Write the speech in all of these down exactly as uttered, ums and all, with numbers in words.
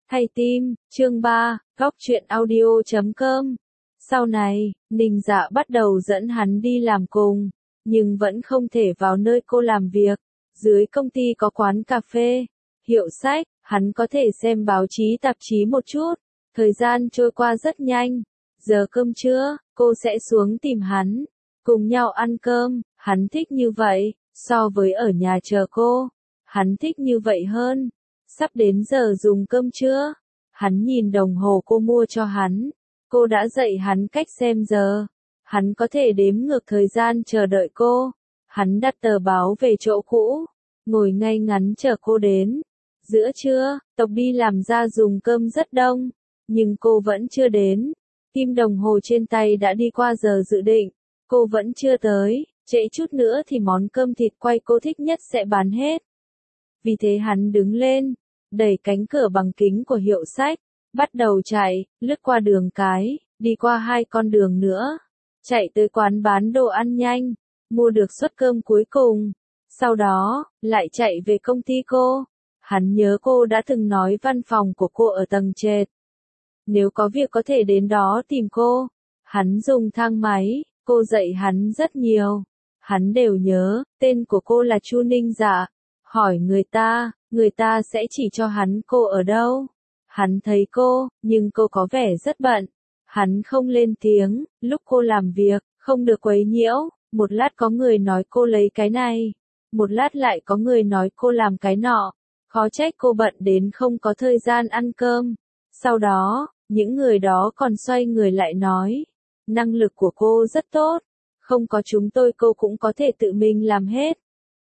Thay tim, chương ba, góc truyện audio chấm com. Sau này, Ninh Dạ bắt đầu dẫn hắn đi làm cùng, nhưng vẫn không thể vào nơi cô làm việc. Dưới công ty có quán cà phê, hiệu sách, hắn có thể xem báo chí tạp chí một chút. Thời gian trôi qua rất nhanh. Giờ cơm trưa, cô sẽ xuống tìm hắn, cùng nhau ăn cơm. Hắn thích như vậy, so với ở nhà chờ cô, hắn thích như vậy hơn. Sắp đến giờ dùng cơm trưa, hắn nhìn đồng hồ cô mua cho hắn. Cô đã dạy hắn cách xem giờ. Hắn có thể đếm ngược thời gian chờ đợi cô. Hắn đặt tờ báo về chỗ cũ, ngồi ngay ngắn chờ cô đến. Giữa trưa, tộc đi làm ra dùng cơm rất đông, nhưng cô vẫn chưa đến. Kim đồng hồ trên tay đã đi qua giờ dự định, cô vẫn chưa tới. Trễ chút nữa thì món cơm thịt quay cô thích nhất sẽ bán hết. Vì thế hắn đứng lên, đẩy cánh cửa bằng kính của hiệu sách, bắt đầu chạy, lướt qua đường cái, đi qua hai con đường nữa, chạy tới quán bán đồ ăn nhanh, mua được suất cơm cuối cùng. Sau đó, lại chạy về công ty cô. Hắn nhớ cô đã từng nói văn phòng của cô ở tầng trệt. Nếu có việc có thể đến đó tìm cô. Hắn dùng thang máy, cô dạy hắn rất nhiều. Hắn đều nhớ, tên của cô là Chu Ninh Dạ. Hỏi người ta, người ta sẽ chỉ cho hắn cô ở đâu. Hắn thấy cô, nhưng cô có vẻ rất bận. Hắn không lên tiếng, lúc cô làm việc, không được quấy nhiễu. Một lát có người nói cô lấy cái này, một lát lại có người nói cô làm cái nọ. Khó trách cô bận đến không có thời gian ăn cơm. Sau đó, những người đó còn xoay người lại nói, năng lực của cô rất tốt, không có chúng tôi cô cũng có thể tự mình làm hết.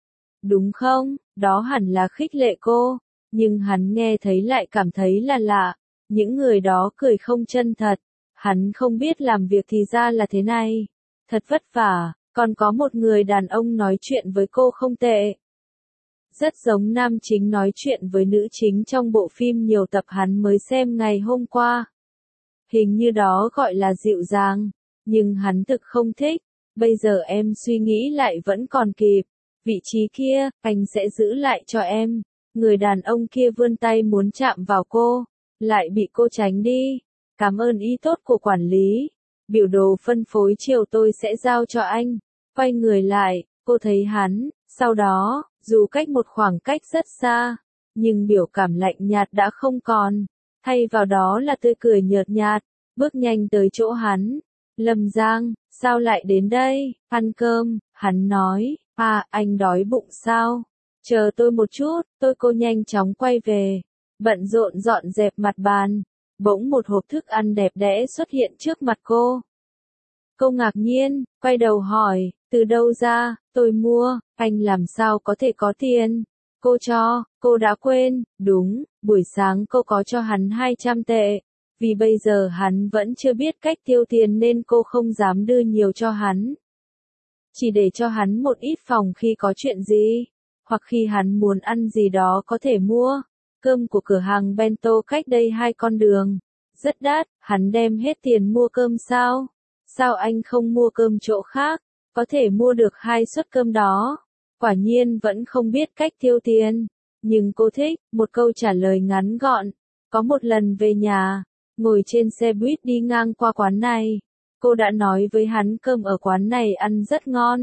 Đúng không? Đó hẳn là khích lệ cô, nhưng hắn nghe thấy lại cảm thấy là lạ. Những người đó cười không chân thật. Hắn không biết làm việc thì ra là thế này. Thật vất vả. Còn có một người đàn ông nói chuyện với cô không tệ. Rất giống nam chính nói chuyện với nữ chính trong bộ phim nhiều tập hắn mới xem ngày hôm qua. Hình như đó gọi là dịu dàng, nhưng hắn thực không thích. Bây giờ em suy nghĩ lại vẫn còn kịp. Vị trí kia, anh sẽ giữ lại cho em. Người đàn ông kia vươn tay muốn chạm vào cô, lại bị cô tránh đi. Cảm ơn ý tốt của quản lý. Biểu đồ phân phối chiều tôi sẽ giao cho anh. Quay người lại, cô thấy hắn, sau đó, dù cách một khoảng cách rất xa, nhưng biểu cảm lạnh nhạt đã không còn, thay vào đó là tươi cười nhợt nhạt, bước nhanh tới chỗ hắn. Lâm Giang, sao lại đến đây? Ăn cơm, hắn nói, à, anh đói bụng sao? Chờ tôi một chút, tôi cô nhanh chóng quay về, bận rộn dọn dẹp mặt bàn, bỗng một hộp thức ăn đẹp đẽ xuất hiện trước mặt cô. Cô ngạc nhiên, quay đầu hỏi, từ đâu ra? Tôi mua. Anh làm sao có thể có tiền? Cô cho. Cô đã quên. Đúng, buổi sáng cô có cho hắn hai trăm tệ. Vì bây giờ hắn vẫn chưa biết cách tiêu tiền nên cô không dám đưa nhiều cho hắn. Chỉ để cho hắn một ít phòng khi có chuyện gì, hoặc khi hắn muốn ăn gì đó có thể mua. Cơm của cửa hàng bento cách đây hai con đường, rất đắt. Hắn đem hết tiền mua cơm sao? Sao anh không mua cơm chỗ khác? Có thể mua được hai suất cơm đó. Quả nhiên vẫn không biết cách tiêu tiền. Nhưng cô thích, một câu trả lời ngắn gọn. Có một lần về nhà, ngồi trên xe buýt đi ngang qua quán này. Cô đã nói với hắn cơm ở quán này ăn rất ngon.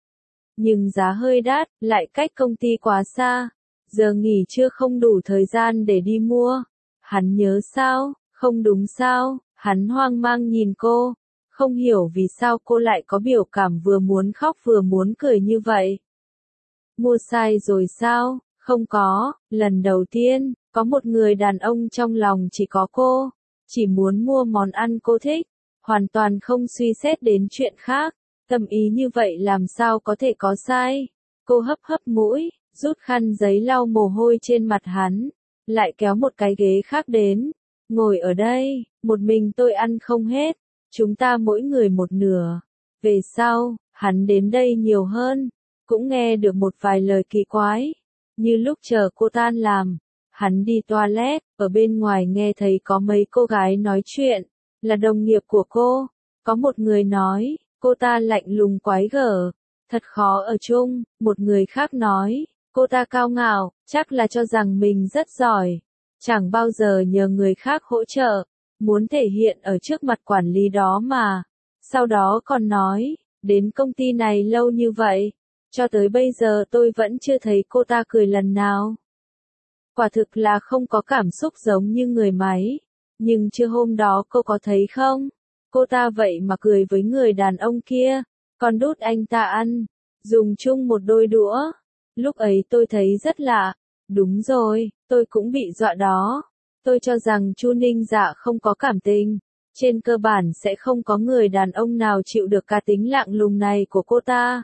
Nhưng giá hơi đắt, lại cách công ty quá xa. Giờ nghỉ trưa không đủ thời gian để đi mua. Hắn nhớ sao? Không đúng sao? Hắn hoang mang nhìn cô. Không hiểu vì sao cô lại có biểu cảm vừa muốn khóc vừa muốn cười như vậy. Mua sai rồi sao? Không có, lần đầu tiên, có một người đàn ông trong lòng chỉ có cô. Chỉ muốn mua món ăn cô thích, hoàn toàn không suy xét đến chuyện khác. Tâm ý như vậy làm sao có thể có sai? Cô hấp hấp mũi, rút khăn giấy lau mồ hôi trên mặt hắn, lại kéo một cái ghế khác đến. Ngồi ở đây, một mình tôi ăn không hết. Chúng ta mỗi người một nửa. Về sau, hắn đến đây nhiều hơn, cũng nghe được một vài lời kỳ quái. Như lúc chờ cô tan làm, hắn đi toilet, ở bên ngoài nghe thấy có mấy cô gái nói chuyện, là đồng nghiệp của cô. Có một người nói, cô ta lạnh lùng quái gở, thật khó ở chung. Một người khác nói, cô ta cao ngạo, chắc là cho rằng mình rất giỏi. chẳng bao giờ nhờ người khác hỗ trợ, muốn thể hiện ở trước mặt quản lý đó mà. Sau đó còn nói, đến công ty này lâu như vậy, cho tới bây giờ tôi vẫn chưa thấy cô ta cười lần nào. Quả thực là không có cảm xúc giống như người máy. Nhưng trưa hôm đó cô có thấy không? Cô ta vậy mà cười với người đàn ông kia, còn đút anh ta ăn, dùng chung một đôi đũa. Lúc ấy tôi thấy rất lạ. Đúng rồi, tôi cũng bị dọa đó. Tôi cho rằng Chu Ninh Dạ không có cảm tình. Trên cơ bản sẽ không có người đàn ông nào chịu được cá tính lạnh lùng này của cô ta.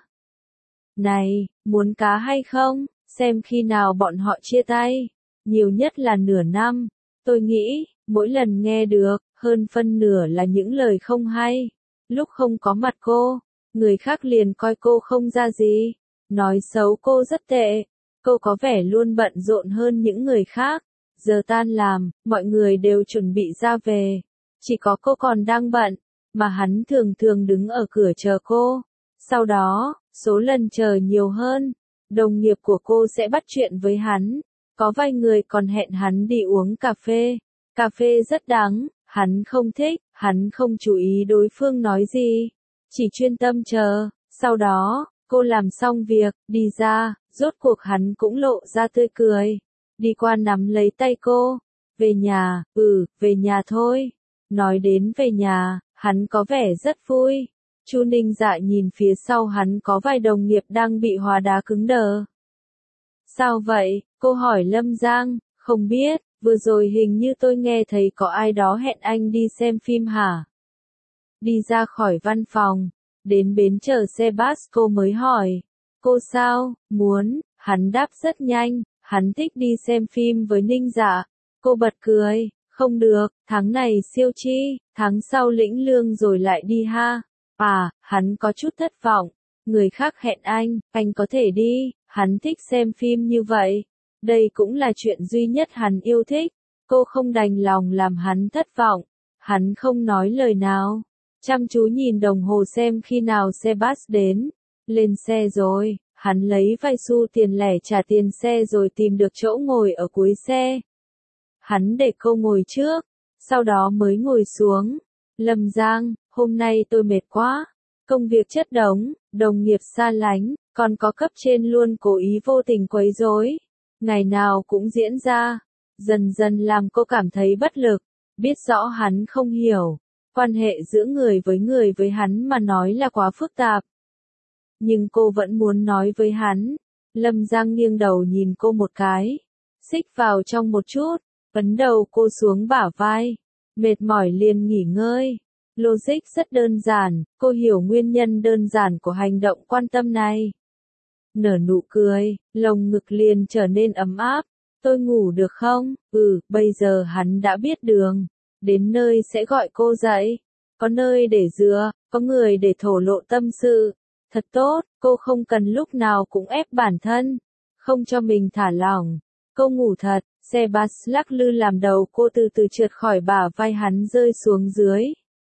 Này, muốn cá hay không? Xem khi nào bọn họ chia tay. Nhiều nhất là nửa năm. Tôi nghĩ, mỗi lần nghe được, hơn phân nửa là những lời không hay. Lúc không có mặt cô, người khác liền coi cô không ra gì. Nói xấu cô rất tệ. Cô có vẻ luôn bận rộn hơn những người khác. Giờ tan làm, mọi người đều chuẩn bị ra về. Chỉ có cô còn đang bận, mà hắn thường thường đứng ở cửa chờ cô. Sau đó, số lần chờ nhiều hơn, đồng nghiệp của cô sẽ bắt chuyện với hắn. Có vài người còn hẹn hắn đi uống cà phê. Cà phê rất đắng, hắn không thích, hắn không chú ý đối phương nói gì. Chỉ chuyên tâm chờ. Sau đó, cô làm xong việc, đi ra, rốt cuộc hắn cũng lộ ra tươi cười. Đi qua nắm lấy tay cô. Về nhà, ừ, về nhà thôi. Nói đến về nhà, hắn có vẻ rất vui. Chu Ninh Dạ nhìn phía sau hắn có vài đồng nghiệp đang bị hóa đá cứng đờ. Sao vậy? Cô hỏi Lâm Giang, không biết, vừa rồi hình như tôi nghe thấy có ai đó hẹn anh đi xem phim hả? Đi ra khỏi văn phòng, đến bến chờ xe bus cô mới hỏi. Cô sao, muốn, hắn đáp rất nhanh, hắn thích đi xem phim với Ninh Dạ. Cô bật cười, không được, tháng này siêu chi, tháng sau lĩnh lương rồi lại đi ha. À, hắn có chút thất vọng, người khác hẹn anh, anh có thể đi, hắn thích xem phim như vậy. Đây cũng là chuyện duy nhất hắn yêu thích. Cô không đành lòng làm hắn thất vọng. Hắn không nói lời nào. Chăm chú nhìn đồng hồ xem khi nào xe bus đến. Lên xe rồi, hắn lấy vài xu tiền lẻ trả tiền xe rồi tìm được chỗ ngồi ở cuối xe. Hắn để cô ngồi trước, sau đó mới ngồi xuống. Lâm Giang, hôm nay tôi mệt quá. Công việc chất đống, đồng nghiệp xa lánh, còn có cấp trên luôn cố ý vô tình quấy rối. Ngày nào cũng diễn ra, dần dần làm cô cảm thấy bất lực, biết rõ hắn không hiểu, quan hệ giữa người với người với hắn mà nói là quá phức tạp. Nhưng cô vẫn muốn nói với hắn. Lâm Giang nghiêng đầu nhìn cô một cái, xích vào trong một chút, ấn đầu cô xuống bả vai, mệt mỏi liền nghỉ ngơi. Logic rất đơn giản, cô hiểu nguyên nhân đơn giản của hành động quan tâm này. Nở nụ cười, lồng ngực liền trở nên ấm áp. Tôi ngủ được không? Ừ, bây giờ hắn đã biết đường. Đến nơi sẽ gọi cô dậy. Có nơi để dựa, có người để thổ lộ tâm sự. Thật tốt, cô không cần lúc nào cũng ép bản thân. Không cho mình thả lỏng. Cô ngủ thật, xe bus lắc lư làm đầu cô từ từ trượt khỏi bả vai hắn rơi xuống dưới.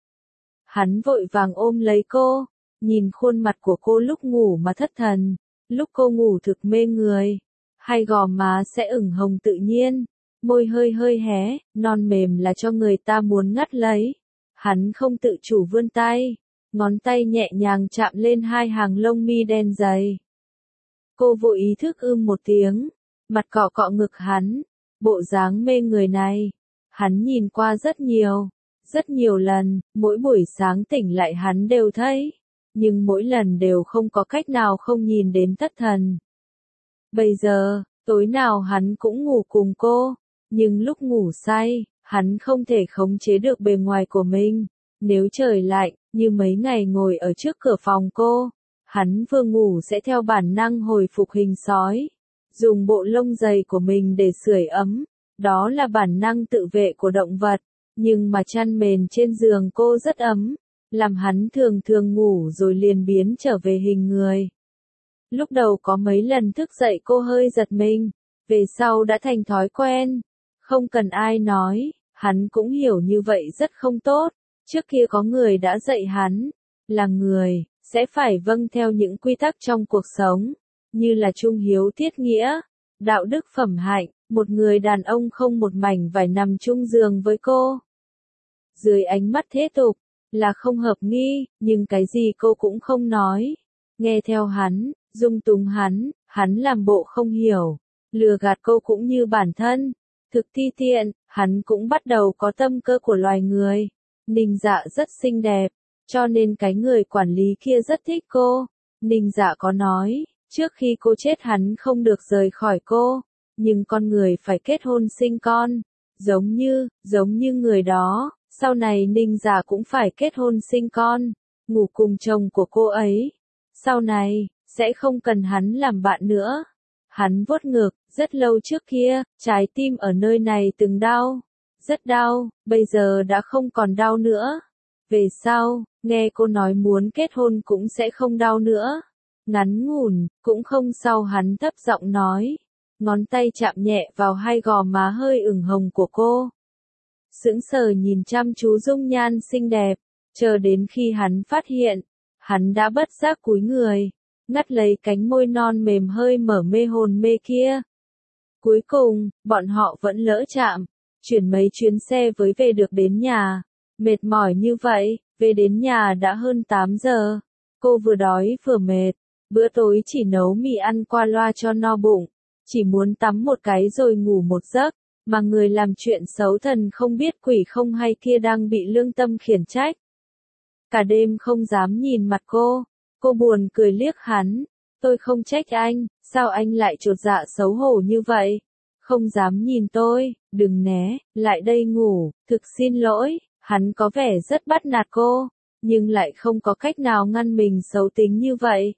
Hắn vội vàng ôm lấy cô, nhìn khuôn mặt của cô lúc ngủ mà thất thần. Lúc cô ngủ thực mê người, hai gò má sẽ ửng hồng tự nhiên, môi hơi hơi hé, non mềm là cho người ta muốn ngắt lấy. Hắn không tự chủ vươn tay, ngón tay nhẹ nhàng chạm lên hai hàng lông mi đen dày. Cô vô ý thức ưm một tiếng, mặt cọ cọ ngực hắn, bộ dáng mê người này. Hắn nhìn qua rất nhiều, rất nhiều lần, mỗi buổi sáng tỉnh lại hắn đều thấy. Nhưng mỗi lần đều không có cách nào không nhìn đến thất thần. Bây giờ, tối nào hắn cũng ngủ cùng cô, nhưng lúc ngủ say, hắn không thể khống chế được bề ngoài của mình. Nếu trời lạnh, như mấy ngày ngồi ở trước cửa phòng cô, hắn vừa ngủ sẽ theo bản năng hồi phục hình sói, dùng bộ lông dày của mình để sưởi ấm. Đó là bản năng tự vệ của động vật, nhưng mà chăn mền trên giường cô rất ấm. Làm hắn thường thường ngủ rồi liền biến trở về hình người. Lúc đầu có mấy lần thức dậy cô hơi giật mình, về sau đã thành thói quen. Không cần ai nói, hắn cũng hiểu như vậy rất không tốt. Trước kia có người đã dạy hắn, là người, sẽ phải vâng theo những quy tắc trong cuộc sống, như là trung hiếu tiết nghĩa, đạo đức phẩm hạnh, một người đàn ông không một mảnh vải nằm chung giường với cô. Dưới ánh mắt thế tục, là không hợp nghi, nhưng cái gì cô cũng không nói. Nghe theo hắn, dung túng hắn, hắn làm bộ không hiểu, lừa gạt cô cũng như bản thân. Thực ti tiện, hắn cũng bắt đầu có tâm cơ của loài người. Ninh Dạ rất xinh đẹp, cho nên cái người quản lý kia rất thích cô. Ninh Dạ có nói, trước khi cô chết hắn không được rời khỏi cô, nhưng con người phải kết hôn sinh con. Giống như, giống như người đó, sau này Ninh Dạ cũng phải kết hôn sinh con, ngủ cùng chồng của cô ấy. Sau này, sẽ không cần hắn làm bạn nữa. Hắn vuốt ngực, rất lâu trước kia, trái tim ở nơi này từng đau. Rất đau, bây giờ đã không còn đau nữa. Về sau, nghe cô nói muốn kết hôn cũng sẽ không đau nữa. Ngắn ngủn, cũng không sau hắn thấp giọng nói. Ngón tay chạm nhẹ vào hai gò má hơi ửng hồng của cô. Sững sờ nhìn chăm chú dung nhan xinh đẹp, chờ đến khi hắn phát hiện, hắn đã bất giác cúi người, ngắt lấy cánh môi non mềm hơi mở mê hồn mê kia. Cuối cùng, bọn họ vẫn lỡ chạm, chuyển mấy chuyến xe với về được đến nhà. Mệt mỏi như vậy, về đến nhà đã hơn tám giờ. Cô vừa đói vừa mệt, bữa tối chỉ nấu mì ăn qua loa cho no bụng, chỉ muốn tắm một cái rồi ngủ một giấc, mà người làm chuyện xấu thần không biết quỷ không hay kia đang bị lương tâm khiển trách. Cả đêm không dám nhìn mặt cô, cô buồn cười liếc hắn, tôi không trách anh, sao anh lại chột dạ xấu hổ như vậy? Không dám nhìn tôi, đừng né, lại đây ngủ, thực xin lỗi, hắn có vẻ rất bắt nạt cô, nhưng lại không có cách nào ngăn mình xấu tính như vậy.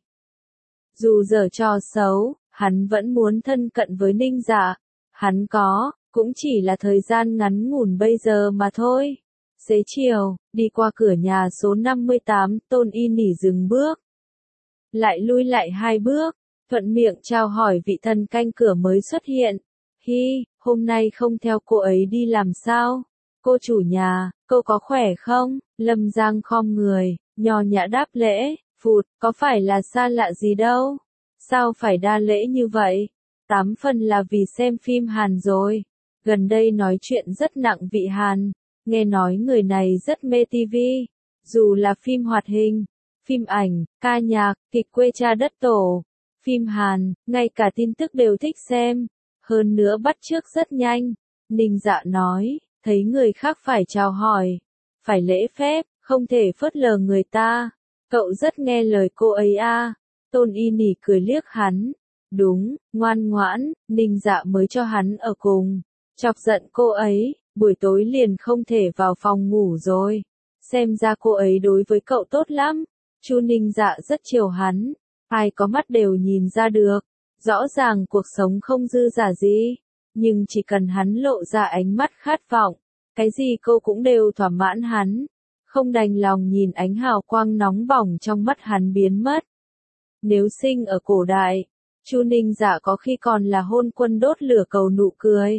Dù giở trò xấu, hắn vẫn muốn thân cận với Ninh Dạ, hắn có, cũng chỉ là thời gian ngắn ngủn bây giờ mà thôi. Xế chiều, đi qua cửa nhà số năm mươi tám, Tôn Y Nỉ dừng bước. Lại lui lại hai bước, thuận miệng chào hỏi vị thần canh cửa mới xuất hiện. Hi, hôm nay không theo cô ấy đi làm sao? Cô chủ nhà, cô có khỏe không? Lâm Giang khom người, nho nhã đáp lễ, phụt, có phải là xa lạ gì đâu? Sao phải đa lễ như vậy? Tám phần là vì xem phim Hàn rồi. Gần đây nói chuyện rất nặng vị Hàn, nghe nói người này rất mê tivi, dù là phim hoạt hình, phim ảnh, ca nhạc, kịch quê cha đất tổ, phim Hàn, ngay cả tin tức đều thích xem, hơn nữa bắt chước rất nhanh. Ninh Dạ nói, thấy người khác phải chào hỏi, phải lễ phép, không thể phớt lờ người ta. Cậu rất nghe lời cô ấy à? Tôn Y Nỉ cười liếc hắn. Đúng, ngoan ngoãn, Ninh Dạ mới cho hắn ở cùng. Chọc giận cô ấy, buổi tối liền không thể vào phòng ngủ rồi. Xem ra cô ấy đối với cậu tốt lắm. Chu Ninh Dạ rất chiều hắn. Ai có mắt đều nhìn ra được. Rõ ràng cuộc sống không dư giả gì. Nhưng chỉ cần hắn lộ ra ánh mắt khát vọng, cái gì cô cũng đều thỏa mãn hắn. Không đành lòng nhìn ánh hào quang nóng bỏng trong mắt hắn biến mất. Nếu sinh ở cổ đại, Chu Ninh Dạ có khi còn là hôn quân đốt lửa cầu nụ cười.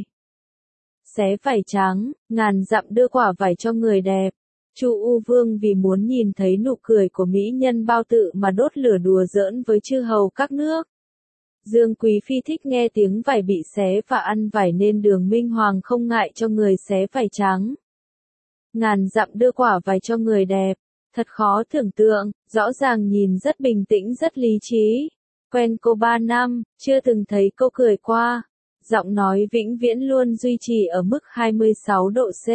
Xé vải trắng, ngàn dặm đưa quả vải cho người đẹp. Chu U Vương vì muốn nhìn thấy nụ cười của mỹ nhân bao tự mà đốt lửa đùa giỡn với chư hầu các nước. Dương Quý Phi thích nghe tiếng vải bị xé và ăn vải nên Đường Minh Hoàng không ngại cho người xé vải trắng. Ngàn dặm đưa quả vải cho người đẹp. Thật khó tưởng tượng, rõ ràng nhìn rất bình tĩnh rất lý trí. Quen cô ba năm, chưa từng thấy cô cười qua. Giọng nói vĩnh viễn luôn duy trì ở mức hai mươi sáu độ C.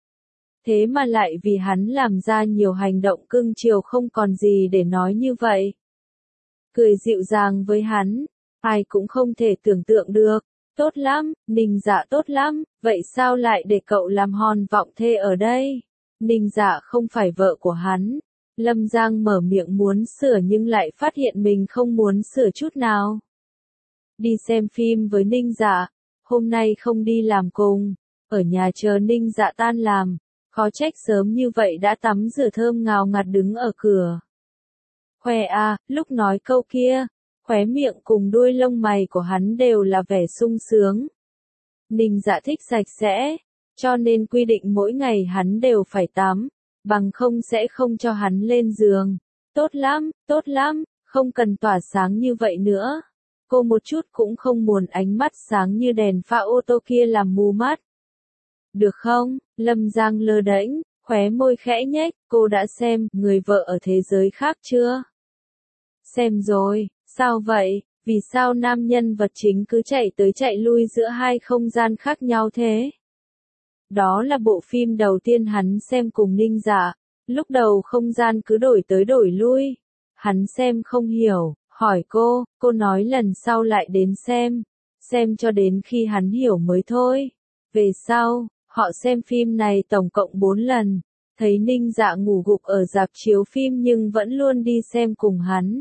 Thế mà lại vì hắn làm ra nhiều hành động cưng chiều không còn gì để nói như vậy. Cười dịu dàng với hắn, ai cũng không thể tưởng tượng được. Tốt lắm, Ninh Dạ tốt lắm, vậy sao lại để cậu làm hòn vọng thê ở đây? Ninh Dạ không phải vợ của hắn. Lâm Giang mở miệng muốn sửa nhưng lại phát hiện mình không muốn sửa chút nào. Đi xem phim với Ninh Dạ, hôm nay không đi làm cùng, ở nhà chờ Ninh Dạ tan làm, khó trách sớm như vậy đã tắm rửa thơm ngào ngạt đứng ở cửa. Khoe à, lúc nói câu kia, khóe miệng cùng đuôi lông mày của hắn đều là vẻ sung sướng. Ninh Dạ thích sạch sẽ, cho nên quy định mỗi ngày hắn đều phải tắm, bằng không sẽ không cho hắn lên giường. Tốt lắm, tốt lắm, không cần tỏa sáng như vậy nữa. Cô một chút cũng không muốn ánh mắt sáng như đèn pha ô tô kia làm mù mắt. Được không? Lâm Giang lơ đễnh, khóe môi khẽ nhếch, cô đã xem Người vợ ở thế giới khác chưa? Xem rồi, sao vậy? Vì sao nam nhân vật chính cứ chạy tới chạy lui giữa hai không gian khác nhau thế? Đó là bộ phim đầu tiên hắn xem cùng Ninh Dạ. Lúc đầu không gian cứ đổi tới đổi lui. Hắn xem không hiểu, hỏi cô, cô nói lần sau lại đến xem. Xem cho đến khi hắn hiểu mới thôi. Về sau, họ xem phim này tổng cộng bốn lần. Thấy Ninh Dạ ngủ gục ở rạp chiếu phim nhưng vẫn luôn đi xem cùng hắn.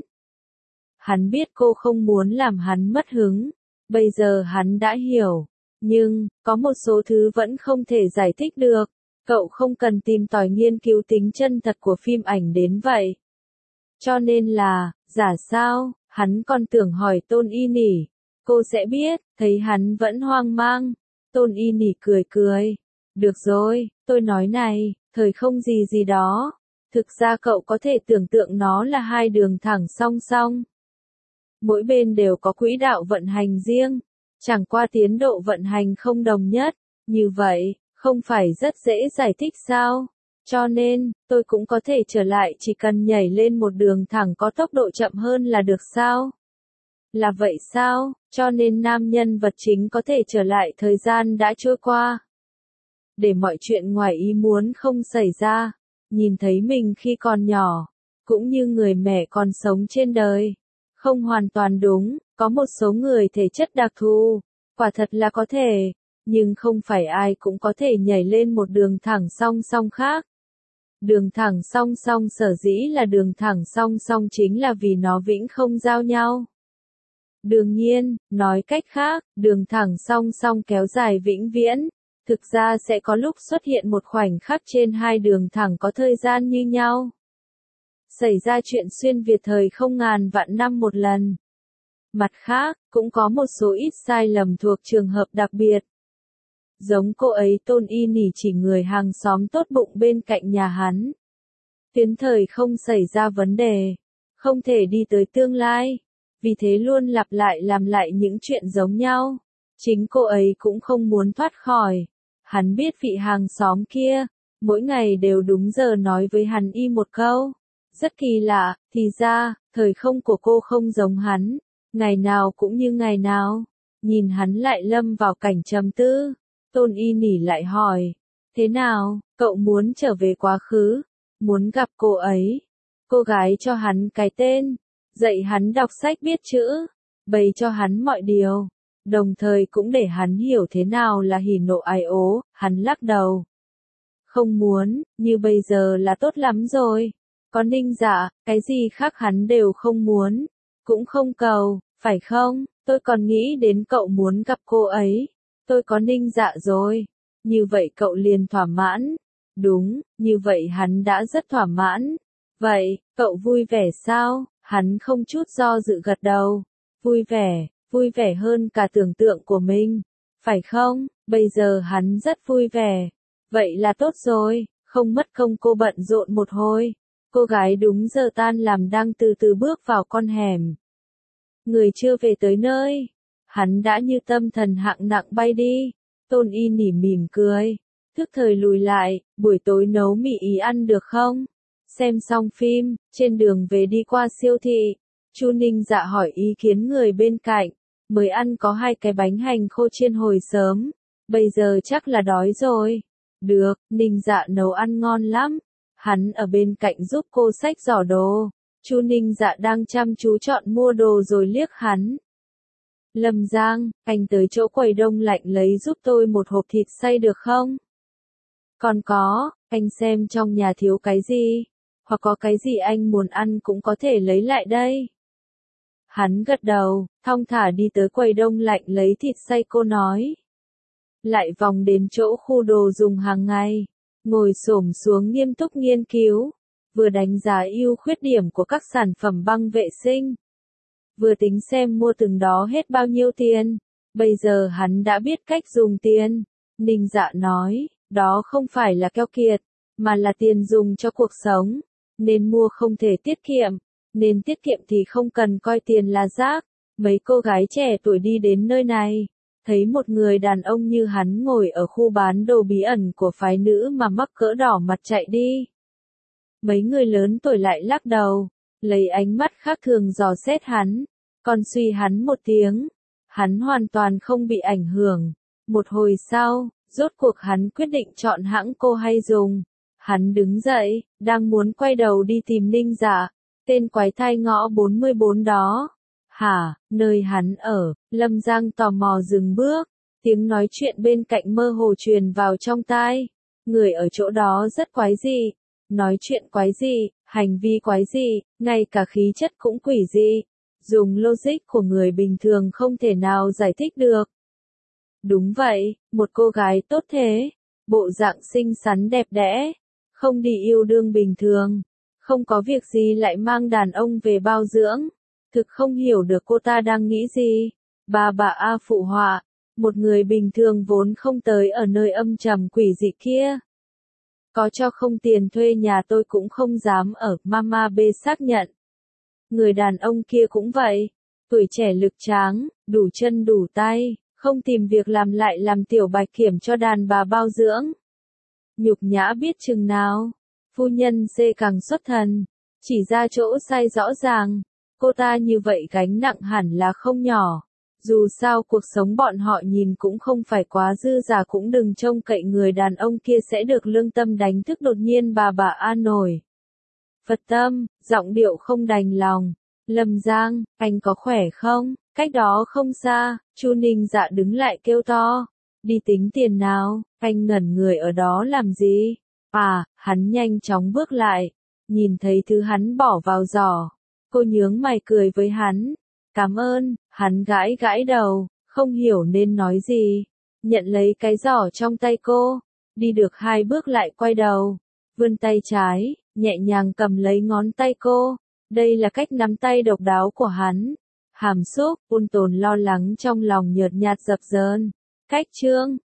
Hắn biết cô không muốn làm hắn mất hứng. Bây giờ hắn đã hiểu. Nhưng, có một số thứ vẫn không thể giải thích được. Cậu không cần tìm tòi nghiên cứu tính chân thật của phim ảnh đến vậy. Cho nên là, giả sao, hắn còn tưởng hỏi Tôn Y Nỉ. Cô sẽ biết, thấy hắn vẫn hoang mang. Tôn Y Nỉ cười cười. Được rồi, tôi nói này, thời không gì gì đó. Thực ra cậu có thể tưởng tượng nó là hai đường thẳng song song. Mỗi bên đều có quỹ đạo vận hành riêng. Chẳng qua tiến độ vận hành không đồng nhất. Như vậy, không phải rất dễ giải thích sao? Cho nên, tôi cũng có thể trở lại chỉ cần nhảy lên một đường thẳng có tốc độ chậm hơn là được sao? Là vậy sao? Cho nên nam nhân vật chính có thể trở lại thời gian đã trôi qua. Để mọi chuyện ngoài ý muốn không xảy ra. Nhìn thấy mình khi còn nhỏ. Cũng như người mẹ còn sống trên đời. Không hoàn toàn đúng, có một số người thể chất đặc thù. Quả thật là có thể. Nhưng không phải ai cũng có thể nhảy lên một đường thẳng song song khác. Đường thẳng song song sở dĩ là đường thẳng song song chính là vì nó vĩnh không giao nhau. Đương nhiên, nói cách khác, đường thẳng song song kéo dài vĩnh viễn, thực ra sẽ có lúc xuất hiện một khoảnh khắc trên hai đường thẳng có thời gian như nhau. Xảy ra chuyện xuyên Việt thời không ngàn vạn năm một lần. Mặt khác, cũng có một số ít sai lầm thuộc trường hợp đặc biệt. Giống cô ấy Tôn Y Nỉ chỉ người hàng xóm tốt bụng bên cạnh nhà hắn. Tuyến thời không xảy ra vấn đề. Không thể đi tới tương lai. Vì thế luôn lặp lại làm lại những chuyện giống nhau. Chính cô ấy cũng không muốn thoát khỏi. Hắn biết vị hàng xóm kia. Mỗi ngày đều đúng giờ nói với hắn y một câu. Rất kỳ lạ, thì ra, thời không của cô không giống hắn. Ngày nào cũng như ngày nào. Nhìn hắn lại lâm vào cảnh trầm tư. Tôn Y Nỉ lại hỏi. Thế nào, cậu muốn trở về quá khứ? Muốn gặp cô ấy? Cô gái cho hắn cái tên. Dạy hắn đọc sách biết chữ. Bày cho hắn mọi điều. Đồng thời cũng để hắn hiểu thế nào là hỉ nộ ái ố. Hắn lắc đầu. Không muốn, như bây giờ là tốt lắm rồi. Có Ninh Dạ, cái gì khác hắn đều không muốn. Cũng không cầu, phải không? Tôi còn nghĩ đến cậu muốn gặp cô ấy. Tôi có Ninh Dạ rồi. Như vậy cậu liền thỏa mãn. Đúng, như vậy hắn đã rất thỏa mãn. Vậy, cậu vui vẻ sao? Hắn không chút do dự gật đầu. Vui vẻ, vui vẻ hơn cả tưởng tượng của mình. Phải không? Bây giờ hắn rất vui vẻ. Vậy là tốt rồi, không mất công cô bận rộn một hồi. Cô gái đúng giờ tan làm đang từ từ bước vào con hẻm. Người chưa về tới nơi. Hắn đã như tâm thần hạng nặng bay đi. Tôn Y Nỉ mỉm cười. Thức thời lùi lại, buổi tối nấu mì ý ăn được không? Xem xong phim, trên đường về đi qua siêu thị. Chu Ninh Dạ hỏi ý kiến người bên cạnh. Mới ăn có hai cái bánh hành khô chiên hồi sớm. Bây giờ chắc là đói rồi. Được, Ninh Dạ nấu ăn ngon lắm. Hắn ở bên cạnh giúp cô xách giỏ đồ. Chu Ninh Dạ đang chăm chú chọn mua đồ rồi liếc hắn. Lâm Giang, anh tới chỗ quầy đông lạnh lấy giúp tôi một hộp thịt xay được không? Còn có, anh xem trong nhà thiếu cái gì, hoặc có cái gì anh muốn ăn cũng có thể lấy lại đây. Hắn gật đầu, thong thả đi tới quầy đông lạnh lấy thịt xay cô nói. Lại vòng đến chỗ khu đồ dùng hàng ngày, ngồi xổm xuống nghiêm túc nghiên cứu, vừa đánh giá ưu khuyết điểm của các sản phẩm băng vệ sinh. Vừa tính xem mua từng đó hết bao nhiêu tiền. Bây giờ hắn đã biết cách dùng tiền. Ninh Dạ nói, đó không phải là keo kiệt, mà là tiền dùng cho cuộc sống. Nên mua không thể tiết kiệm. Nên tiết kiệm thì không cần coi tiền là rác. Mấy cô gái trẻ tuổi đi đến nơi này, thấy một người đàn ông như hắn ngồi ở khu bán đồ bí ẩn của phái nữ mà mắc cỡ đỏ mặt chạy đi. Mấy người lớn tuổi lại lắc đầu, lấy ánh mắt khác thường dò xét hắn, còn suy hắn một tiếng. Hắn hoàn toàn không bị ảnh hưởng. Một hồi sau, rốt cuộc hắn quyết định chọn hãng cô hay dùng. Hắn đứng dậy, đang muốn quay đầu đi tìm Ninh Dạ, tên quái thai ngõ bốn mươi bốn đó. Hả, nơi hắn ở, Lâm Giang tò mò dừng bước, tiếng nói chuyện bên cạnh mơ hồ truyền vào trong tai. Người ở chỗ đó rất quái dị, nói chuyện quái dị, hành vi quái dị, ngay cả khí chất cũng quỷ dị. Dùng logic của người bình thường không thể nào giải thích được. Đúng vậy, một cô gái tốt thế, bộ dạng xinh xắn đẹp đẽ, không đi yêu đương bình thường, không có việc gì lại mang đàn ông về bao dưỡng. Thực không hiểu được cô ta đang nghĩ gì. Bà bà A phụ họa, một người bình thường vốn không tới ở nơi âm trầm quỷ dị kia. Có cho không tiền thuê nhà tôi cũng không dám ở, Mama B xác nhận. Người đàn ông kia cũng vậy, tuổi trẻ lực tráng, đủ chân đủ tay, không tìm việc làm lại làm tiểu bạch kiểm cho đàn bà bao dưỡng. Nhục nhã biết chừng nào, phu nhân C càng xuất thần, chỉ ra chỗ sai rõ ràng, cô ta như vậy gánh nặng hẳn là không nhỏ. Dù sao cuộc sống bọn họ nhìn cũng không phải quá dư giả, cũng đừng trông cậy người đàn ông kia sẽ được lương tâm đánh thức. Đột nhiên bà bà A nổi Phật tâm, giọng điệu không đành lòng. Lâm Giang, anh có khỏe không? Cách đó không xa, Chu Ninh Dạ đứng lại kêu to. Đi tính tiền nào, anh ngẩn người ở đó làm gì? À, hắn nhanh chóng bước lại, nhìn thấy thứ hắn bỏ vào giỏ. Cô nhướng mày cười với hắn. Cảm ơn, hắn gãi gãi đầu, không hiểu nên nói gì. Nhận lấy cái giỏ trong tay cô, đi được hai bước lại quay đầu, vươn tay trái, nhẹ nhàng cầm lấy ngón tay cô. Đây là cách nắm tay độc đáo của hắn. Hàm xúc, ôn tồn lo lắng trong lòng nhợt nhạt dập dờn. Cách chương